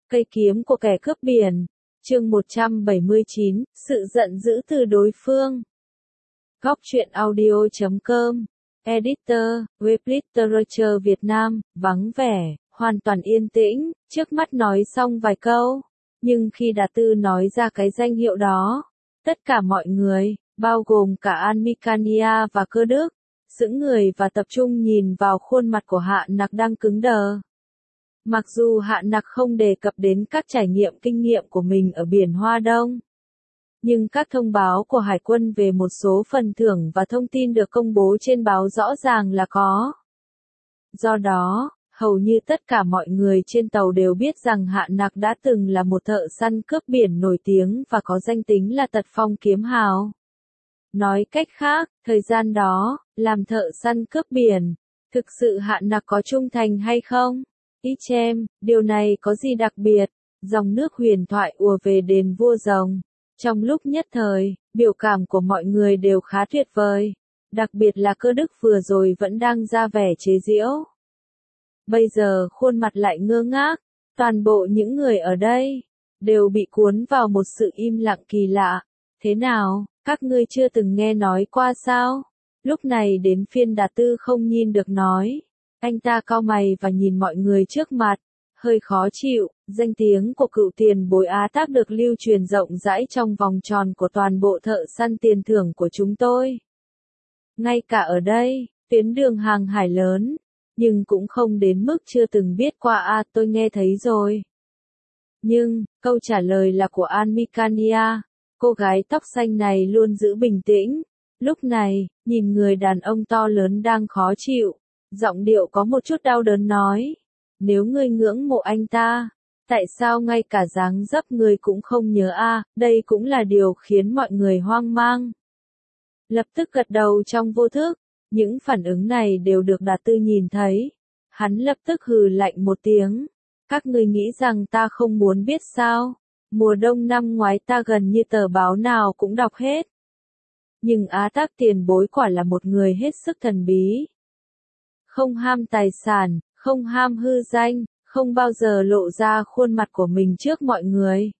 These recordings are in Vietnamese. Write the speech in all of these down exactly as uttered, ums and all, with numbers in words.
Cây kiếm của kẻ cướp biển. Chương một trăm bảy mươi chín, sự giận dữ từ đối phương. Góc truyện audio chấm com. Editor, web literature Việt Nam, vắng vẻ, hoàn toàn yên tĩnh, trước mắt nói xong vài câu. Nhưng khi Đạt Tư nói ra cái danh hiệu đó, tất cả mọi người, bao gồm cả An-mi-ca-ni-a và Cơ Đức, sững người và tập trung nhìn vào khuôn mặt của Hạ Nặc đang cứng đờ. Mặc dù Hạ Nặc không đề cập đến các trải nghiệm kinh nghiệm của mình ở biển Hoa Đông, nhưng các thông báo của Hải quân về một số phần thưởng và thông tin được công bố trên báo rõ ràng là có. Do đó, hầu như tất cả mọi người trên tàu đều biết rằng Hạ Nặc đã từng là một thợ săn cướp biển nổi tiếng và có danh tính là Tật Phong Kiếm Hào. Nói cách khác, thời gian đó, làm thợ săn cướp biển, thực sự Hạ Nặc có trung thành hay không? Ý chem, điều này có gì đặc biệt? Dòng nước huyền thoại ùa về đền vua rồng. Trong lúc nhất thời, biểu cảm của mọi người đều khá tuyệt vời. Đặc biệt là Cơ Đức vừa rồi vẫn đang ra vẻ chế giễu. Bây giờ khuôn mặt lại ngơ ngác. Toàn bộ những người ở đây đều bị cuốn vào một sự im lặng kỳ lạ. Thế nào, các ngươi chưa từng nghe nói qua sao? Lúc này đến phiên Đạt Tư không nhìn được nói. Anh ta cau mày và nhìn mọi người trước mặt, hơi khó chịu. Danh tiếng của cựu tiền bối Á Tác được lưu truyền rộng rãi trong vòng tròn của toàn bộ thợ săn tiền thưởng của chúng tôi. Ngay cả ở đây, tuyến đường hàng hải lớn, nhưng cũng không đến mức chưa từng biết qua à tôi nghe thấy rồi. Nhưng, câu trả lời là của An-mi-ca-ni-a, cô gái tóc xanh này luôn giữ bình tĩnh. Lúc này, nhìn người đàn ông to lớn đang khó chịu, giọng điệu có một chút đau đớn nói. Nếu ngươi ngưỡng mộ anh ta, tại sao ngay cả dáng dấp người cũng không nhớ a? À, đây cũng là điều khiến mọi người hoang mang. Lập tức gật đầu trong vô thức, những phản ứng này đều được Đạt Tư nhìn thấy. Hắn lập tức hừ lạnh một tiếng. Các ngươi nghĩ rằng ta không muốn biết sao? Mùa đông năm ngoái ta gần như tờ báo nào cũng đọc hết. Nhưng Á Tác tiền bối quả là một người hết sức thần bí. Không ham tài sản, không ham hư danh, không bao giờ lộ ra khuôn mặt của mình trước mọi người.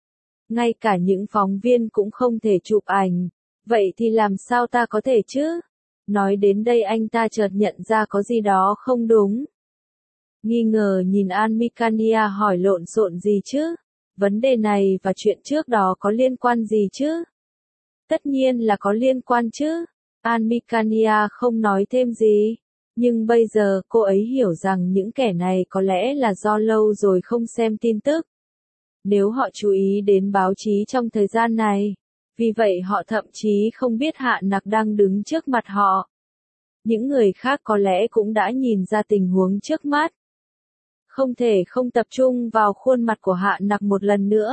Ngay cả những phóng viên cũng không thể chụp ảnh. Vậy thì làm sao ta có thể chứ? Nói đến đây anh ta chợt nhận ra có gì đó không đúng. Nghi ngờ nhìn An-mi-ca-ni-a hỏi lộn xộn gì chứ? Vấn đề này và chuyện trước đó có liên quan gì chứ? Tất nhiên là có liên quan chứ. An-mi-ca-ni-a không nói thêm gì. Nhưng bây giờ cô ấy hiểu rằng những kẻ này có lẽ là do lâu rồi không xem tin tức. Nếu họ chú ý đến báo chí trong thời gian này, vì vậy họ thậm chí không biết Hạ Nặc đang đứng trước mặt họ. Những người khác có lẽ cũng đã nhìn ra tình huống trước mắt. Không thể không tập trung vào khuôn mặt của Hạ Nặc một lần nữa.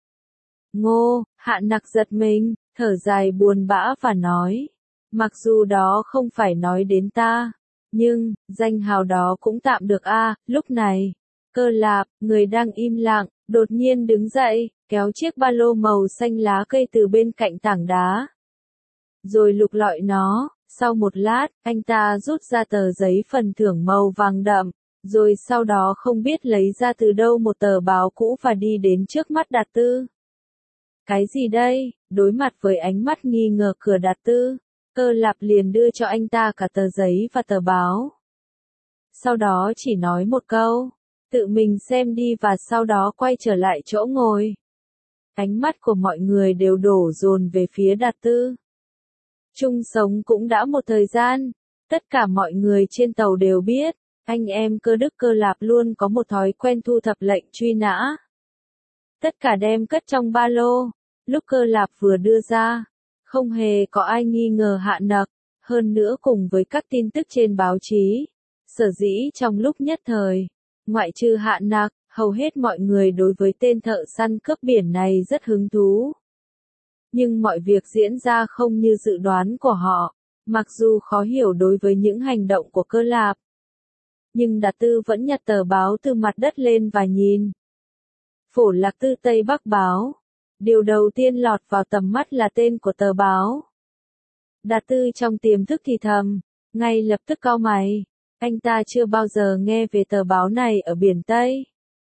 Ngô, Hạ Nặc giật mình, thở dài buồn bã và nói. Mặc dù đó không phải nói đến ta. Nhưng, danh hào đó cũng tạm được a. À, lúc này, Cơ Lạp, người đang im lặng, đột nhiên đứng dậy, kéo chiếc ba lô màu xanh lá cây từ bên cạnh tảng đá. Rồi lục lọi nó, sau một lát, anh ta rút ra tờ giấy phần thưởng màu vàng đậm, rồi sau đó không biết lấy ra từ đâu một tờ báo cũ và đi đến trước mắt Đạt Tư. Cái gì đây? Đối mặt với ánh mắt nghi ngờ của Đạt Tư, Cơ Lạp liền đưa cho anh ta cả tờ giấy và tờ báo. Sau đó chỉ nói một câu, tự mình xem đi và sau đó quay trở lại chỗ ngồi. Ánh mắt của mọi người đều đổ dồn về phía Đạt Tư. Chung sống cũng đã một thời gian, tất cả mọi người trên tàu đều biết, anh em Cơ Đức Cơ Lạp luôn có một thói quen thu thập lệnh truy nã. Tất cả đem cất trong ba lô, lúc Cơ Lạp vừa đưa ra. Không hề có ai nghi ngờ Hạ Nặc, hơn nữa cùng với các tin tức trên báo chí. Sở dĩ trong lúc nhất thời, ngoại trừ Hạ Nặc, hầu hết mọi người đối với tên thợ săn cướp biển này rất hứng thú. Nhưng mọi việc diễn ra không như dự đoán của họ, mặc dù khó hiểu đối với những hành động của Cơ Lạp. Nhưng Đạt Tư vẫn nhặt tờ báo từ mặt đất lên và nhìn. Phổ Lạc Tư Tây Bắc báo. Điều đầu tiên lọt vào tầm mắt là tên của tờ báo. Đạt Tư trong tiềm thức thì thầm, ngay lập tức cau mày. Anh ta chưa bao giờ nghe về tờ báo này ở biển Tây.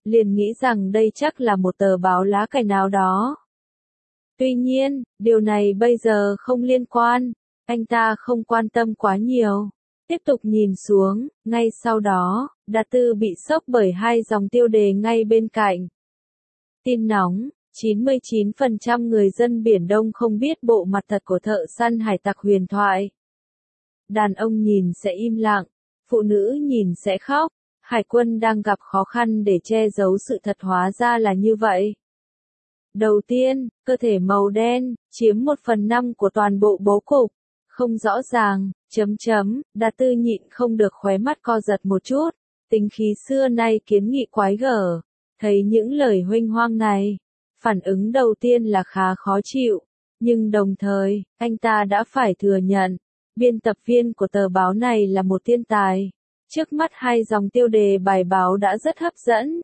liền nghĩ rằng đây chắc là một tờ báo lá cải nào đó. Tuy nhiên, điều này bây giờ không liên quan, anh ta không quan tâm quá nhiều. Tiếp tục nhìn xuống, ngay sau đó, Đạt Tư bị sốc bởi hai dòng tiêu đề ngay bên cạnh. Tin nóng, chín mươi chín phần trăm người dân Biển Đông không biết bộ mặt thật của thợ săn hải tặc huyền thoại. Đàn ông nhìn sẽ im lặng, phụ nữ nhìn sẽ khóc, hải quân đang gặp khó khăn để che giấu sự thật hóa ra là như vậy. Đầu tiên, cơ thể màu đen, chiếm một phần năm của toàn bộ bố cục, không rõ ràng, chấm chấm, Đạt Tư nhịn không được khóe mắt co giật một chút, tính khí xưa nay kiến nghị quái gở, thấy những lời huênh hoang này, phản ứng đầu tiên là khá khó chịu, nhưng đồng thời, anh ta đã phải thừa nhận, biên tập viên của tờ báo này là một thiên tài, trước mắt hai dòng tiêu đề bài báo đã rất hấp dẫn.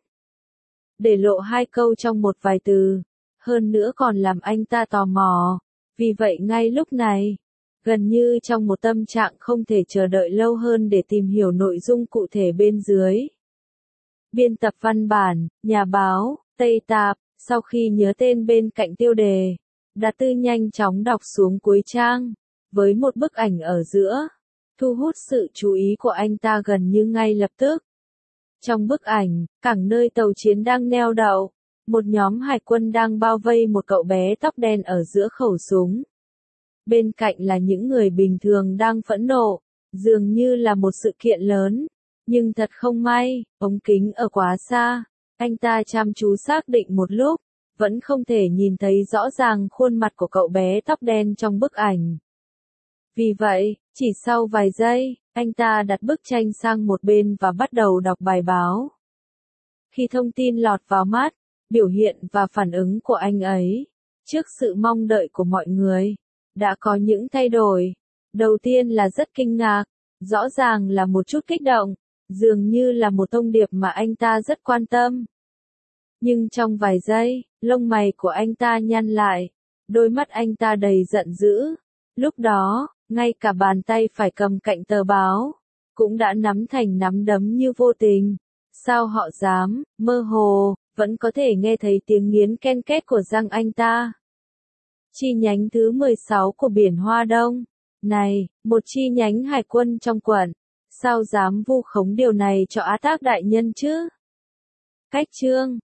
Để lộ hai câu trong một vài từ, hơn nữa còn làm anh ta tò mò, vì vậy ngay lúc này, gần như trong một tâm trạng không thể chờ đợi lâu hơn để tìm hiểu nội dung cụ thể bên dưới. Biên tập văn bản, nhà báo, Tây Tạp, sau khi nhớ tên bên cạnh tiêu đề, Đạt Tư nhanh chóng đọc xuống cuối trang, với một bức ảnh ở giữa, thu hút sự chú ý của anh ta gần như ngay lập tức. Trong bức ảnh, cảng nơi tàu chiến đang neo đậu, một nhóm hải quân đang bao vây một cậu bé tóc đen ở giữa khẩu súng. Bên cạnh là những người bình thường đang phẫn nộ, dường như là một sự kiện lớn, nhưng thật không may, ống kính ở quá xa, anh ta chăm chú xác định một lúc, vẫn không thể nhìn thấy rõ ràng khuôn mặt của cậu bé tóc đen trong bức ảnh. Vì vậy, chỉ sau vài giây, anh ta đặt bức tranh sang một bên và bắt đầu đọc bài báo. Khi thông tin lọt vào mắt, biểu hiện và phản ứng của anh ấy, trước sự mong đợi của mọi người, đã có những thay đổi. Đầu tiên là rất kinh ngạc, rõ ràng là một chút kích động, dường như là một thông điệp mà anh ta rất quan tâm. Nhưng trong vài giây, lông mày của anh ta nhăn lại, đôi mắt anh ta đầy giận dữ. Lúc đó, ngay cả bàn tay phải cầm cạnh tờ báo, cũng đã nắm thành nắm đấm như vô tình. Sao họ dám, mơ hồ, vẫn có thể nghe thấy tiếng nghiến ken két của răng anh ta. Chi nhánh thứ mười sáu của Biển Hoa Đông. Này, một chi nhánh hải quân trong quận. Sao dám vu khống điều này cho Á Tác đại nhân chứ? Cách chương,